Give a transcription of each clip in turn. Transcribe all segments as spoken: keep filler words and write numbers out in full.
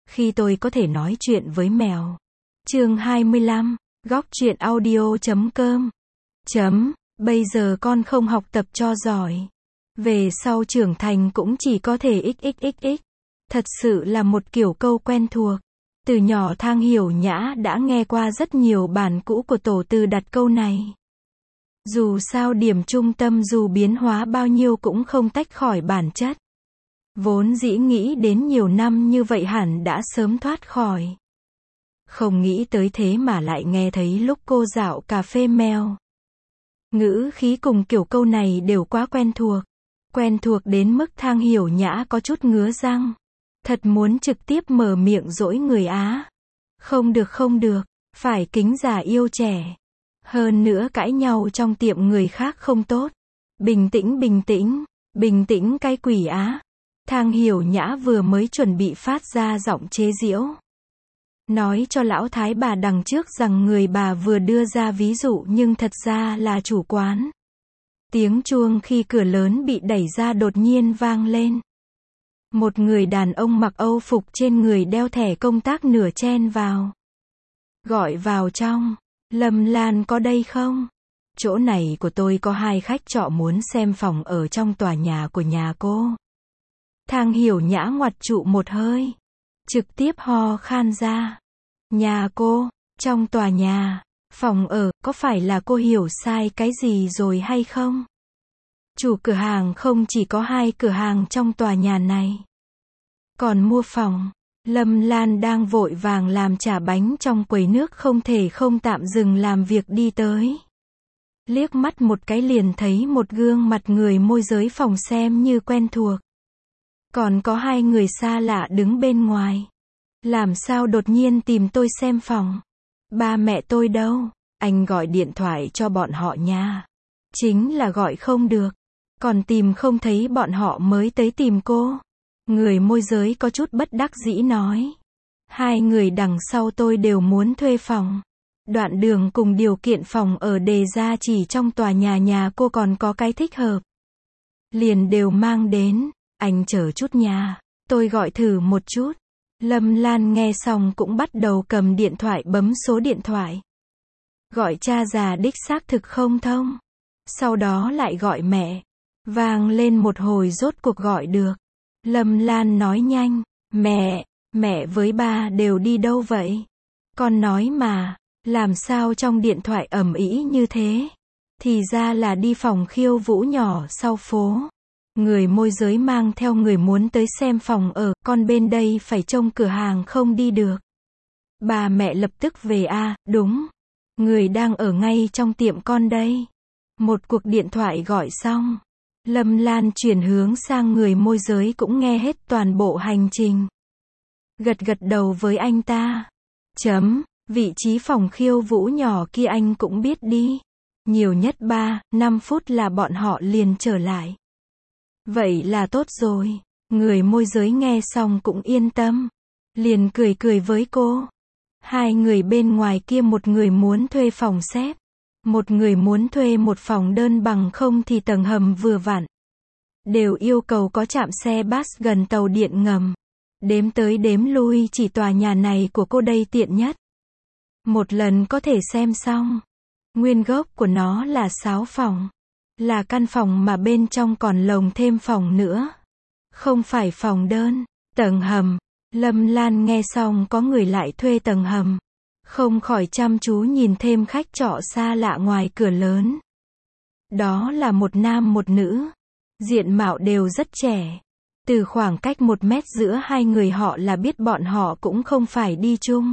Khi tôi có thể nói chuyện với mèo. Chương hai mươi lăm, góc truyện audio chấm com. Chấm, bây giờ con không học tập cho giỏi. Về sau trưởng thành cũng chỉ có thể xxxx. Thật sự là một kiểu câu quen thuộc. Từ nhỏ Thang Hiểu Nhã đã nghe qua rất nhiều bản cũ của tổ từ đặt câu này. Dù sao điểm trung tâm dù biến hóa bao nhiêu cũng không tách khỏi bản chất. Vốn dĩ nghĩ đến nhiều năm như vậy hẳn đã sớm thoát khỏi. Không nghĩ tới thế mà lại nghe thấy lúc cô dạo cà phê mèo. Ngữ khí cùng kiểu câu này đều quá quen thuộc. Quen thuộc đến mức Thang Hiểu Nhã có chút ngứa răng. Thật muốn trực tiếp mở miệng dỗi người Á. Không được không được, phải kính già yêu trẻ. Hơn nữa cãi nhau trong tiệm người khác không tốt. Bình tĩnh bình tĩnh, bình tĩnh cái quỷ Á. Thang Hiểu Nhã vừa mới chuẩn bị phát ra giọng chế giễu. Nói cho lão thái bà đằng trước rằng người bà vừa đưa ra ví dụ nhưng thật ra là chủ quán. Tiếng chuông khi cửa lớn bị đẩy ra đột nhiên vang lên. Một người đàn ông mặc âu phục trên người đeo thẻ công tác nửa chen vào. Gọi vào trong. Lâm Lan có đây không? Chỗ này của tôi có hai khách trọ muốn xem phòng ở trong tòa nhà của nhà cô. Thang Hiểu Nhã ngoặt trụ một hơi. Trực tiếp ho khan ra. Nhà cô, trong tòa nhà, phòng ở, có phải là cô hiểu sai cái gì rồi hay không? Chủ cửa hàng không chỉ có hai cửa hàng trong tòa nhà này. Còn mua phòng. Lâm Lan đang vội vàng làm chả bánh trong quầy nước không thể không tạm dừng làm việc đi tới. Liếc mắt một cái liền thấy một gương mặt người môi giới phòng xem như quen thuộc. Còn có hai người xa lạ đứng bên ngoài. Làm sao đột nhiên tìm tôi xem phòng? Ba mẹ tôi đâu? Anh gọi điện thoại cho bọn họ nha. Chính là gọi không được. Còn tìm không thấy bọn họ mới tới tìm cô. Người môi giới có chút bất đắc dĩ nói. Hai người đằng sau tôi đều muốn thuê phòng. Đoạn đường cùng điều kiện phòng ở đề ra chỉ trong tòa nhà nhà cô còn có cái thích hợp. Liền đều mang đến. Anh chờ chút nha. Tôi gọi thử một chút. Lâm Lan nghe xong cũng bắt đầu cầm điện thoại bấm số điện thoại. Gọi cha già đích xác thực không thông. Sau đó lại gọi mẹ. Vang lên một hồi rốt cuộc gọi được. Lâm Lan nói nhanh. Mẹ, mẹ với ba đều đi đâu vậy? Con nói mà, làm sao trong điện thoại ầm ĩ như thế? Thì ra là đi phòng khiêu vũ nhỏ sau phố. Người môi giới mang theo người muốn tới xem phòng ở, con bên đây phải trông cửa hàng không đi được. Bà mẹ lập tức về a, à, đúng. Người đang ở ngay trong tiệm con đây. Một cuộc điện thoại gọi xong. Lâm Lan chuyển hướng sang người môi giới cũng nghe hết toàn bộ hành trình. Gật gật đầu với anh ta. Chấm, vị trí phòng khiêu vũ nhỏ kia anh cũng biết đi. Nhiều nhất ba, năm phút là bọn họ liền trở lại. Vậy là tốt rồi. Người môi giới nghe xong cũng yên tâm. Liền cười cười với cô. Hai người bên ngoài kia một người muốn thuê phòng xếp. Một người muốn thuê một phòng đơn bằng không thì tầng hầm vừa vặn. Đều yêu cầu có trạm xe bus gần tàu điện ngầm. Đếm tới đếm lui chỉ tòa nhà này của cô đây tiện nhất. Một lần có thể xem xong. Nguyên gốc của nó là sáu phòng. Là căn phòng mà bên trong còn lồng thêm phòng nữa. Không phải phòng đơn. Tầng hầm. Lâm Lan nghe xong có người lại thuê tầng hầm. Không khỏi chăm chú nhìn thêm khách trọ xa lạ ngoài cửa lớn. Đó là một nam một nữ. Diện mạo đều rất trẻ. Từ khoảng cách một mét giữa hai người họ là biết bọn họ cũng không phải đi chung.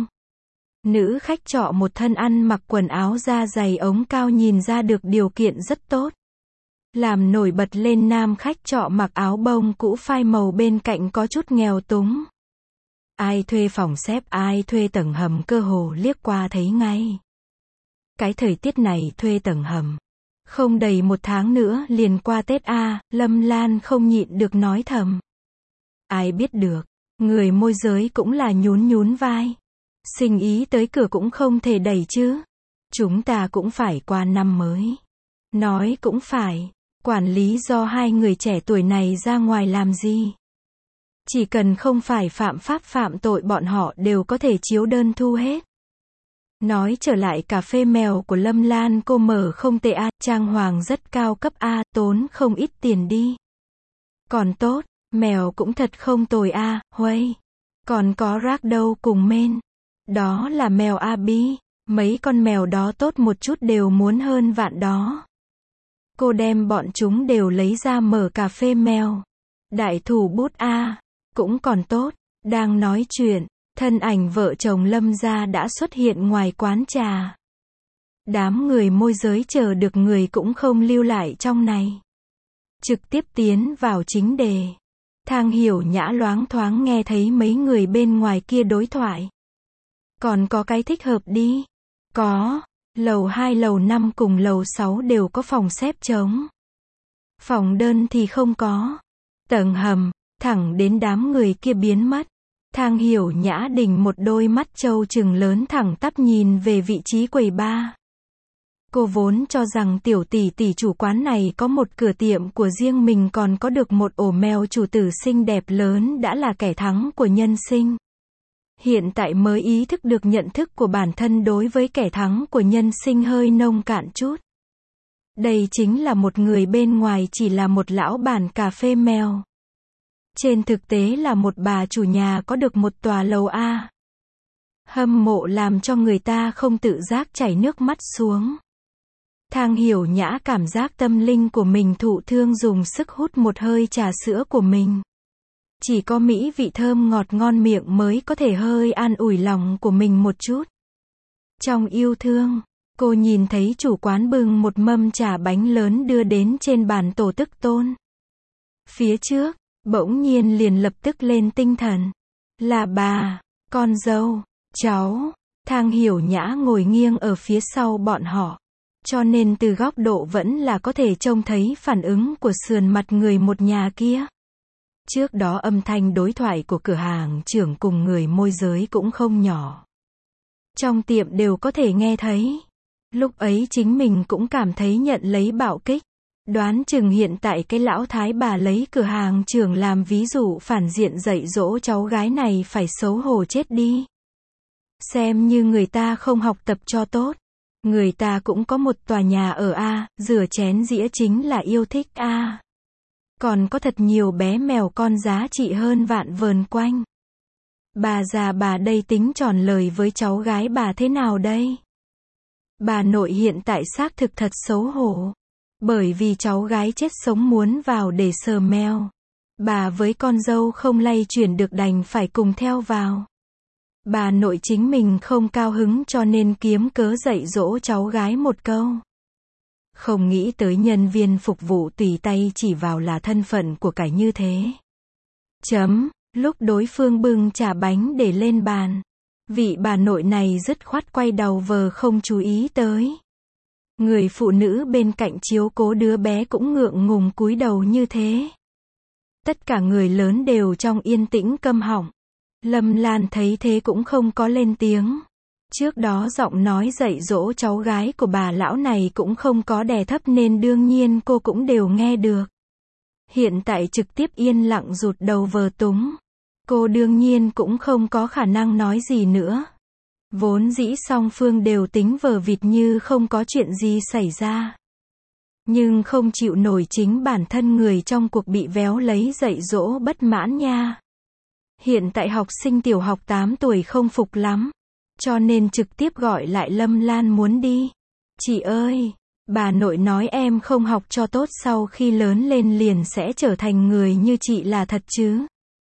Nữ khách trọ một thân ăn mặc quần áo da dày ống cao nhìn ra được điều kiện rất tốt. Làm nổi bật lên nam khách trọ mặc áo bông cũ phai màu bên cạnh có chút nghèo túng. Ai thuê phòng xếp ai thuê tầng hầm cơ hồ liếc qua thấy ngay. Cái thời tiết này thuê tầng hầm. Không đầy một tháng nữa liền qua Tết a, Lâm Lan không nhịn được nói thầm. Ai biết được, người môi giới cũng là nhún nhún vai. Sinh ý tới cửa cũng không thể đẩy chứ. Chúng ta cũng phải qua năm mới. Nói cũng phải, quản lý do hai người trẻ tuổi này ra ngoài làm gì? Chỉ cần không phải phạm pháp phạm tội bọn họ đều có thể chiếu đơn thu hết. Nói trở lại cà phê mèo của Lâm Lan, cô mở không tệ a, trang hoàng rất cao cấp a, tốn không ít tiền đi. Còn tốt, mèo cũng thật không tồi a, huây. Còn có Ragdoll cùng Maine. Đó là mèo Abi, mấy con mèo đó tốt một chút đều muốn hơn vạn đó. Cô đem bọn chúng đều lấy ra mở cà phê mèo. Đại thủ bút a, cũng còn tốt. Đang nói chuyện, thân ảnh vợ chồng Lâm gia đã xuất hiện ngoài quán trà. Đám người môi giới chờ được người cũng không lưu lại trong này. Trực tiếp tiến vào chính đề. Thang Hiểu Nhã loáng thoáng nghe thấy mấy người bên ngoài kia đối thoại. Còn có cái thích hợp đi. Có, lầu hai lầu năm cùng lầu sáu đều có phòng xếp trống. Phòng đơn thì không có. Tầng hầm, thẳng đến đám người kia biến mất. Thang Hiểu Nhã đỉnh một đôi mắt trâu trừng lớn thẳng tắp nhìn về vị trí quầy bar. Cô vốn cho rằng tiểu tỷ tỷ chủ quán này có một cửa tiệm của riêng mình, còn có được một ổ mèo chủ tử xinh đẹp lớn đã là kẻ thắng của nhân sinh. Hiện tại mới ý thức được nhận thức của bản thân đối với kẻ thắng của nhân sinh hơi nông cạn chút. Đây chính là một người bên ngoài chỉ là một lão bản cà phê mèo. Trên thực tế là một bà chủ nhà có được một tòa lầu A. Hâm mộ làm cho người ta không tự giác chảy nước mắt xuống. Thang Hiểu Nhã cảm giác tâm linh của mình thụ thương, dùng sức hút một hơi trà sữa của mình. Chỉ có mỹ vị thơm ngọt ngon miệng mới có thể hơi an ủi lòng của mình một chút. Trong yêu thương, cô nhìn thấy chủ quán bưng một mâm trà bánh lớn đưa đến trên bàn tổ tức tôn. Phía trước, bỗng nhiên liền lập tức lên tinh thần. Là bà, con dâu, cháu. Thang Hiểu Nhã ngồi nghiêng ở phía sau bọn họ. Cho nên từ góc độ vẫn là có thể trông thấy phản ứng của sườn mặt người một nhà kia. Trước đó âm thanh đối thoại của cửa hàng trưởng cùng người môi giới cũng không nhỏ. Trong tiệm đều có thể nghe thấy. Lúc ấy chính mình cũng cảm thấy nhận lấy bạo kích. Đoán chừng hiện tại cái lão thái bà lấy cửa hàng trưởng làm ví dụ phản diện dạy dỗ cháu gái này phải xấu hổ chết đi. Xem như người ta không học tập cho tốt. Người ta cũng có một tòa nhà ở A, rửa chén dĩa chính là yêu thích A. Còn có thật nhiều bé mèo con giá trị hơn vạn vờn quanh. Bà già bà đây tính tròn lời với cháu gái bà thế nào đây? Bà nội hiện tại xác thực thật xấu hổ. Bởi vì cháu gái chết sống muốn vào để sờ mèo. Bà với con dâu không lay chuyển được đành phải cùng theo vào. Bà nội chính mình không cao hứng cho nên kiếm cớ dạy dỗ cháu gái một câu. Không nghĩ tới nhân viên phục vụ tùy tay chỉ vào là thân phận của cải như thế. Chấm, lúc đối phương bưng trà bánh để lên bàn. Vị bà nội này dứt khoát quay đầu vờ không chú ý tới. Người phụ nữ bên cạnh chiếu cố đứa bé cũng ngượng ngùng cúi đầu như thế. Tất cả người lớn đều trong yên tĩnh câm họng. Lâm Lan thấy thế cũng không có lên tiếng. Trước đó giọng nói dạy dỗ cháu gái của bà lão này cũng không có đè thấp nên đương nhiên cô cũng đều nghe được. Hiện tại trực tiếp yên lặng rụt đầu vờ túng. Cô đương nhiên cũng không có khả năng nói gì nữa. Vốn dĩ song phương đều tính vờ vịt như không có chuyện gì xảy ra. Nhưng không chịu nổi chính bản thân người trong cuộc bị véo lấy dạy dỗ bất mãn nha. Hiện tại học sinh tiểu học tám tuổi không phục lắm. Cho nên trực tiếp gọi lại Lâm Lan muốn đi. Chị ơi, bà nội nói em không học cho tốt sau khi lớn lên liền sẽ trở thành người như chị là thật chứ?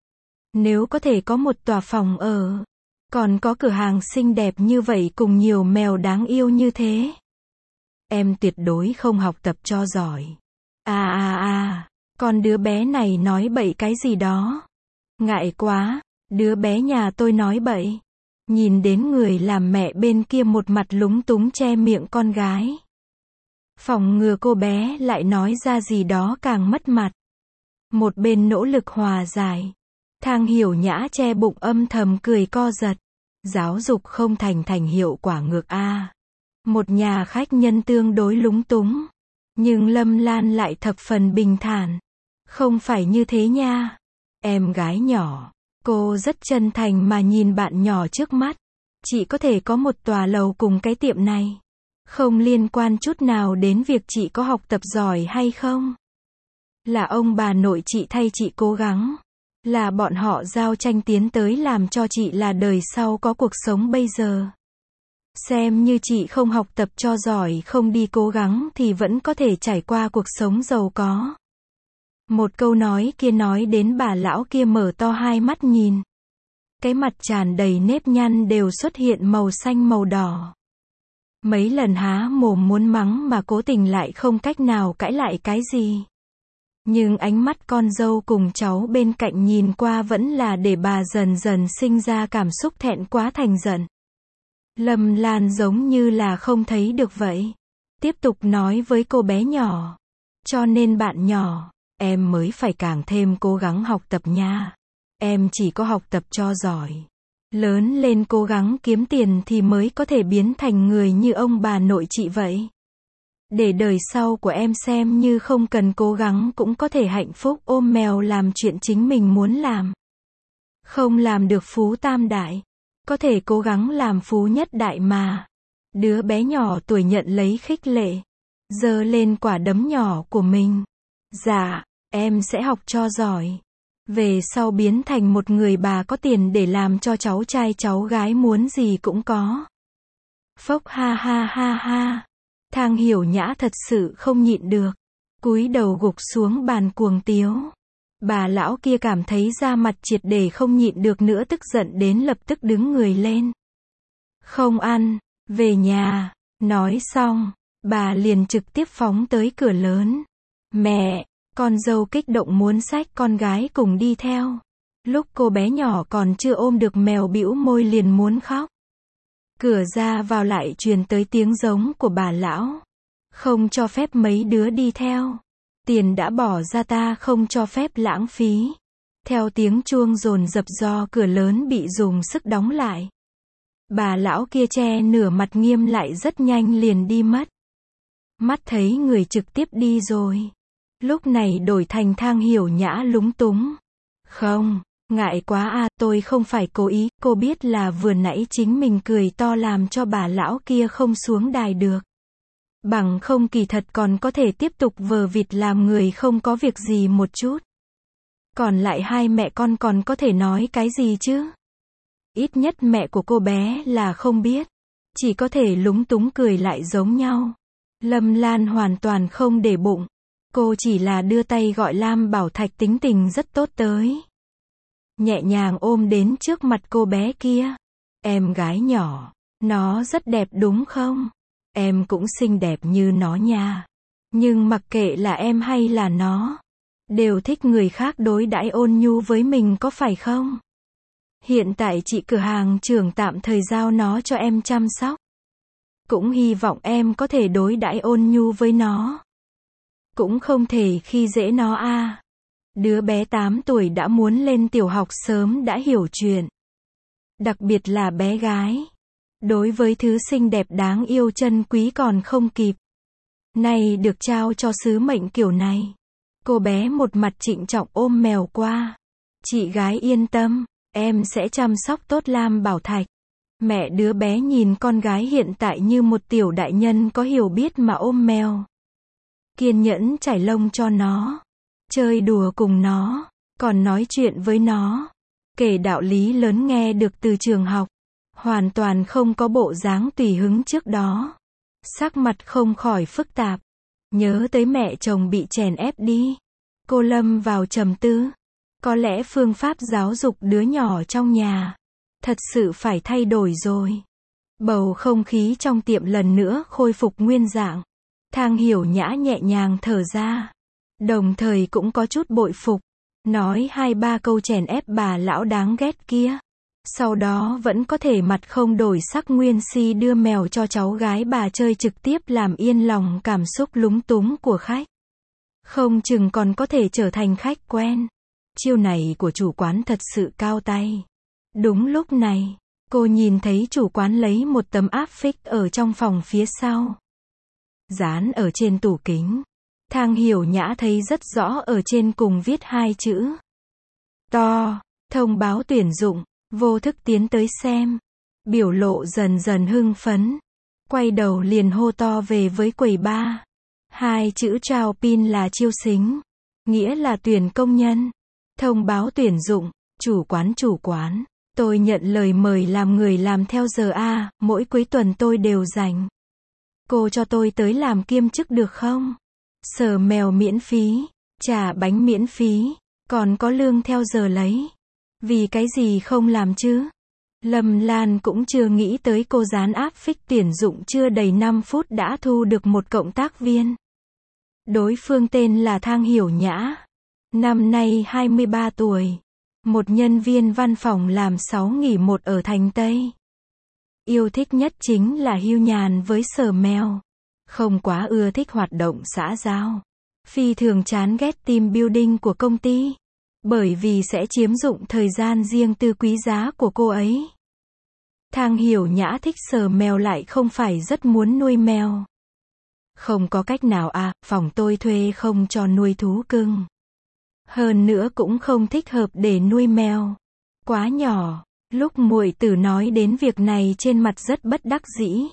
Nếu có thể có một tòa phòng ở, còn có cửa hàng xinh đẹp như vậy cùng nhiều mèo đáng yêu như thế, em tuyệt đối không học tập cho giỏi. À à à, con đứa bé này nói bậy cái gì đó. Ngại quá, đứa bé nhà tôi nói bậy. Nhìn đến người làm mẹ bên kia một mặt lúng túng che miệng con gái. Phòng ngừa cô bé lại nói ra gì đó càng mất mặt. Một bên nỗ lực hòa giải. Thang Hiểu Nhã che bụng âm thầm cười co giật. Giáo dục không thành thành hiệu quả ngược a. Một nhà khách nhân tương đối lúng túng. Nhưng Lâm Lan lại thập phần bình thản. Không phải như thế nha. Em gái nhỏ. Cô rất chân thành mà nhìn bạn nhỏ trước mắt. Chị có thể có một tòa lầu cùng cái tiệm này. Không liên quan chút nào đến việc chị có học tập giỏi hay không. Là ông bà nội chị thay chị cố gắng. Là bọn họ giao tranh tiến tới làm cho chị là đời sau có cuộc sống bây giờ. Xem như chị không học tập cho giỏi, không đi cố gắng thì vẫn có thể trải qua cuộc sống giàu có. Một câu nói kia nói đến bà lão kia mở to hai mắt nhìn. Cái mặt tràn đầy nếp nhăn đều xuất hiện màu xanh màu đỏ. Mấy lần há mồm muốn mắng mà cố tình lại không cách nào cãi lại cái gì. Nhưng ánh mắt con dâu cùng cháu bên cạnh nhìn qua vẫn là để bà dần dần sinh ra cảm xúc thẹn quá thành giận. Lâm Lan giống như là không thấy được vậy. Tiếp tục nói với cô bé nhỏ. Cho nên bạn nhỏ, em mới phải càng thêm cố gắng học tập nha. Em chỉ có học tập cho giỏi. Lớn lên cố gắng kiếm tiền thì mới có thể biến thành người như ông bà nội chị vậy. Để đời sau của em xem như không cần cố gắng cũng có thể hạnh phúc ôm mèo làm chuyện chính mình muốn làm. Không làm được phú tam đại. Có thể cố gắng làm phú nhất đại mà. Đứa bé nhỏ tuổi nhận lấy khích lệ. Giơ lên quả đấm nhỏ của mình. Dạ, em sẽ học cho giỏi. Về sau biến thành một người bà có tiền để làm cho cháu trai cháu gái muốn gì cũng có. Phốc ha ha ha ha. Thang Hiểu Nhã thật sự không nhịn được. Cúi đầu gục xuống bàn cuồng tiếu. Bà lão kia cảm thấy da mặt triệt để không nhịn được nữa, tức giận đến lập tức đứng người lên. Không ăn, về nhà. Nói xong, bà liền trực tiếp phóng tới cửa lớn. Mẹ, con dâu kích động muốn xách con gái cùng đi theo. Lúc cô bé nhỏ còn chưa ôm được mèo bĩu môi liền muốn khóc. Cửa ra vào lại truyền tới tiếng giống của bà lão. Không cho phép mấy đứa đi theo. Tiền đã bỏ ra ta không cho phép lãng phí. Theo tiếng chuông dồn dập do cửa lớn bị dùng sức đóng lại. Bà lão kia che nửa mặt nghiêm lại rất nhanh liền đi mất. Mắt thấy người trực tiếp đi rồi. Lúc này đổi thành Thang Hiểu Nhã lúng túng. Không, ngại quá à, tôi không phải cố ý, cô biết là vừa nãy chính mình cười to làm cho bà lão kia không xuống đài được. Bằng không kỳ thật còn có thể tiếp tục vờ vịt làm người không có việc gì một chút. Còn lại hai mẹ con còn có thể nói cái gì chứ? Ít nhất mẹ của cô bé là không biết. Chỉ có thể lúng túng cười lại giống nhau. Lâm Lan hoàn toàn không để bụng. Cô chỉ là đưa tay gọi Lam Bảo Thạch tính tình rất tốt tới. Nhẹ nhàng ôm đến trước mặt cô bé kia. Em gái nhỏ, nó rất đẹp đúng không? Em cũng xinh đẹp như nó nha. Nhưng mặc kệ là em hay là nó, đều thích người khác đối đãi ôn nhu với mình có phải không? Hiện tại chị cửa hàng trưởng tạm thời giao nó cho em chăm sóc. Cũng hy vọng em có thể đối đãi ôn nhu với nó. Cũng không thể khi dễ nó a. À. Đứa bé tám tuổi đã muốn lên tiểu học sớm đã hiểu chuyện. Đặc biệt là bé gái. Đối với thứ xinh đẹp đáng yêu chân quý còn không kịp. Này được trao cho sứ mệnh kiểu này. Cô bé một mặt trịnh trọng ôm mèo qua. Chị gái yên tâm, em sẽ chăm sóc tốt Lam Bảo Thạch. Mẹ đứa bé nhìn con gái hiện tại như một tiểu đại nhân có hiểu biết mà ôm mèo. Kiên nhẫn chải lông cho nó. Chơi đùa cùng nó. Còn nói chuyện với nó. Kể đạo lý lớn nghe được từ trường học. Hoàn toàn không có bộ dáng tùy hứng trước đó. Sắc mặt không khỏi phức tạp. Nhớ tới mẹ chồng bị chèn ép đi. Cô lâm vào trầm tư. Có lẽ phương pháp giáo dục đứa nhỏ trong nhà thật sự phải thay đổi rồi. Bầu không khí trong tiệm lần nữa khôi phục nguyên dạng. Thang Hiểu Nhã nhẹ nhàng thở ra. Đồng thời cũng có chút bội phục. Nói hai ba câu chèn ép bà lão đáng ghét kia. Sau đó vẫn có thể mặt không đổi sắc nguyên si đưa mèo cho cháu gái bà chơi trực tiếp làm yên lòng cảm xúc lúng túng của khách. Không chừng còn có thể trở thành khách quen. Chiêu này của chủ quán thật sự cao tay. Đúng lúc này, cô nhìn thấy chủ quán lấy một tấm áp phích ở trong phòng phía sau. Dán ở trên tủ kính. Thang Hiểu Nhã thấy rất rõ ở trên cùng viết hai chữ. to, thông báo tuyển dụng, vô thức tiến tới xem. Biểu lộ dần dần hưng phấn. Quay đầu liền hô to về với quầy ba. Hai chữ trao pin là chiêu xính. Nghĩa là tuyển công nhân. Thông báo tuyển dụng, chủ quán chủ quán. Tôi nhận lời mời làm người làm theo giờ A, mỗi cuối tuần tôi đều rảnh. Cô cho tôi tới làm kiêm chức được không? Sờ mèo miễn phí, trả bánh miễn phí, còn có lương theo giờ lấy. Vì cái gì không làm chứ? Lâm Lan cũng chưa nghĩ tới cô dán áp phích tuyển dụng chưa đầy năm phút đã thu được một cộng tác viên. Đối phương tên là Thang Hiểu Nhã. Năm nay hai mươi ba tuổi. Một nhân viên văn phòng làm sáu nghỉ một ở thành Tây. Yêu thích nhất chính là hưu nhàn với sờ mèo. Không quá ưa thích hoạt động xã giao. Phi thường chán ghét team building của công ty. Bởi vì sẽ chiếm dụng thời gian riêng tư quý giá của cô ấy. Thang Hiểu Nhã thích sờ mèo lại không phải rất muốn nuôi mèo. Không có cách nào à, phòng tôi thuê không cho nuôi thú cưng. Hơn nữa cũng không thích hợp để nuôi mèo. Quá nhỏ. Lúc muội tử nói đến việc này trên mặt rất bất đắc dĩ.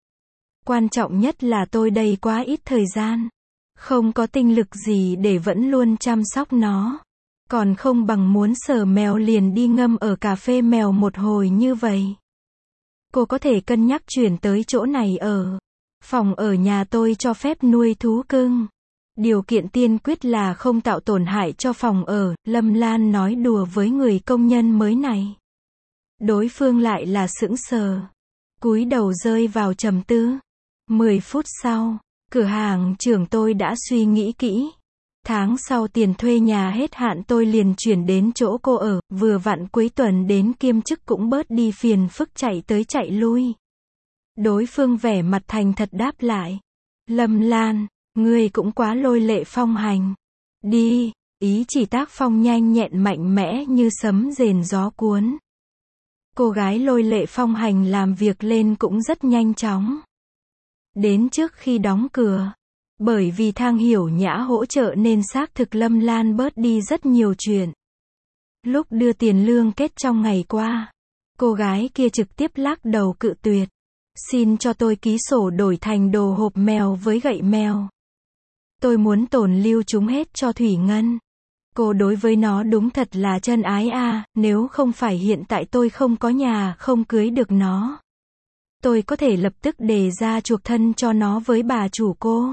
Quan trọng nhất là tôi đây quá ít thời gian. Không có tinh lực gì để vẫn luôn chăm sóc nó. Còn không bằng muốn sờ mèo liền đi ngâm ở cà phê mèo một hồi như vậy. Cô có thể cân nhắc chuyển tới chỗ này ở. Phòng ở nhà tôi cho phép nuôi thú cưng. Điều kiện tiên quyết là không tạo tổn hại cho phòng ở, Lâm Lan nói đùa với người công nhân mới này. Đối phương lại là sững sờ. Cúi đầu rơi vào trầm tư. Mười phút sau, cửa hàng trưởng tôi đã suy nghĩ kỹ. Tháng sau tiền thuê nhà hết hạn tôi liền chuyển đến chỗ cô ở, vừa vặn cuối tuần đến kiêm chức cũng bớt đi phiền phức chạy tới chạy lui. Đối phương vẻ mặt thành thật đáp lại. Lâm Lan, ngươi cũng quá lôi lệ phong hành. Đi, ý chỉ tác phong nhanh nhẹn mạnh mẽ như sấm rền gió cuốn. Cô gái lôi lệ phong hành làm việc lên cũng rất nhanh chóng. Đến trước khi đóng cửa. Bởi vì Thang Hiểu Nhã hỗ trợ nên xác thực Lâm Lan bớt đi rất nhiều chuyện. Lúc đưa tiền lương kết trong ngày qua, cô gái kia trực tiếp lắc đầu cự tuyệt. Xin cho tôi ký sổ đổi thành đồ hộp mèo với gậy mèo. Tôi muốn tồn lưu chúng hết cho Thủy Ngân. Cô đối với nó đúng thật là chân ái a, nếu không phải hiện tại tôi không có nhà, không cưới được nó. Tôi có thể lập tức đề ra chuộc thân cho nó với bà chủ cô.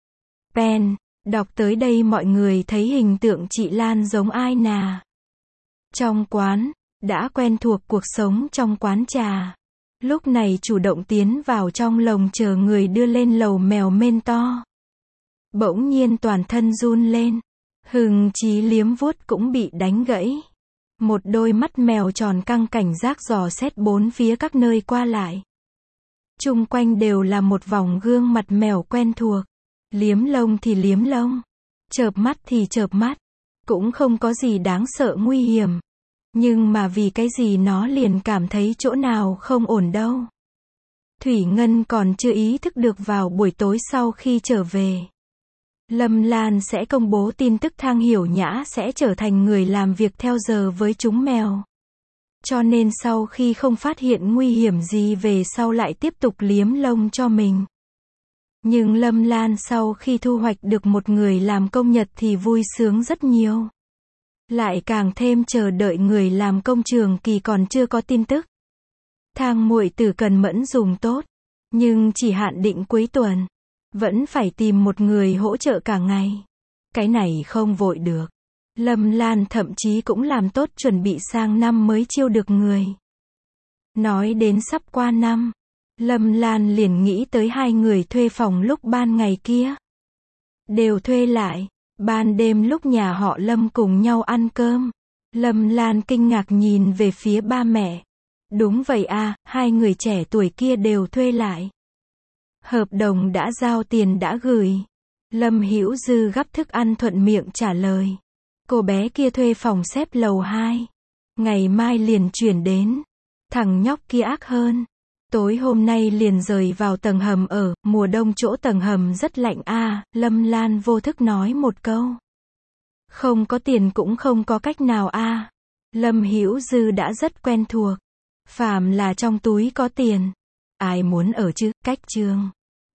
Pen, đọc tới đây mọi người thấy hình tượng chị Lan giống ai nà. Trong quán, đã quen thuộc cuộc sống trong quán trà. Lúc này chủ động tiến vào trong lồng chờ người đưa lên lầu mèo mên to. Bỗng nhiên toàn thân run lên. Hưng chí liếm vuốt cũng bị đánh gãy. Một đôi mắt mèo tròn căng cảnh giác dò xét bốn phía các nơi qua lại. Chung quanh đều là một vòng gương mặt mèo quen thuộc. Liếm lông thì liếm lông. Chợp mắt thì chợp mắt. Cũng không có gì đáng sợ nguy hiểm. Nhưng mà vì cái gì nó liền cảm thấy chỗ nào không ổn đâu. Thủy Ngân còn chưa ý thức được vào buổi tối sau khi trở về. Lâm Lan sẽ công bố tin tức Thang Hiểu Nhã sẽ trở thành người làm việc theo giờ với chúng mèo. Cho nên sau khi không phát hiện nguy hiểm gì về sau lại tiếp tục liếm lông cho mình. Nhưng Lâm Lan sau khi thu hoạch được một người làm công nhật thì vui sướng rất nhiều. Lại càng thêm chờ đợi người làm công trường kỳ còn chưa có tin tức. Thang muội tử cần mẫn dùng tốt. Nhưng chỉ hạn định cuối tuần. Vẫn phải tìm một người hỗ trợ cả ngày. Cái này không vội được. Lâm Lan thậm chí cũng làm tốt chuẩn bị sang năm mới chiêu được người. Nói đến sắp qua năm. Lâm Lan liền nghĩ tới hai người thuê phòng lúc ban ngày kia. Đều thuê lại. Ban đêm lúc nhà họ Lâm cùng nhau ăn cơm. Lâm Lan kinh ngạc nhìn về phía ba mẹ. Đúng vậy à, hai người trẻ tuổi kia đều thuê lại. Hợp đồng đã giao tiền đã gửi. Lâm Hữu Dư gắp thức ăn thuận miệng trả lời. Cô bé kia thuê phòng xếp lầu hai. Ngày mai liền chuyển đến. Thằng nhóc kia ác hơn. Tối hôm nay liền rời vào tầng hầm ở, mùa đông chỗ tầng hầm rất lạnh a, à, Lâm Lan vô thức nói một câu. Không có tiền cũng không có cách nào a. À. Lâm Hữu Dư đã rất quen thuộc. Phàm là trong túi có tiền, ai muốn ở chứ, cách trường.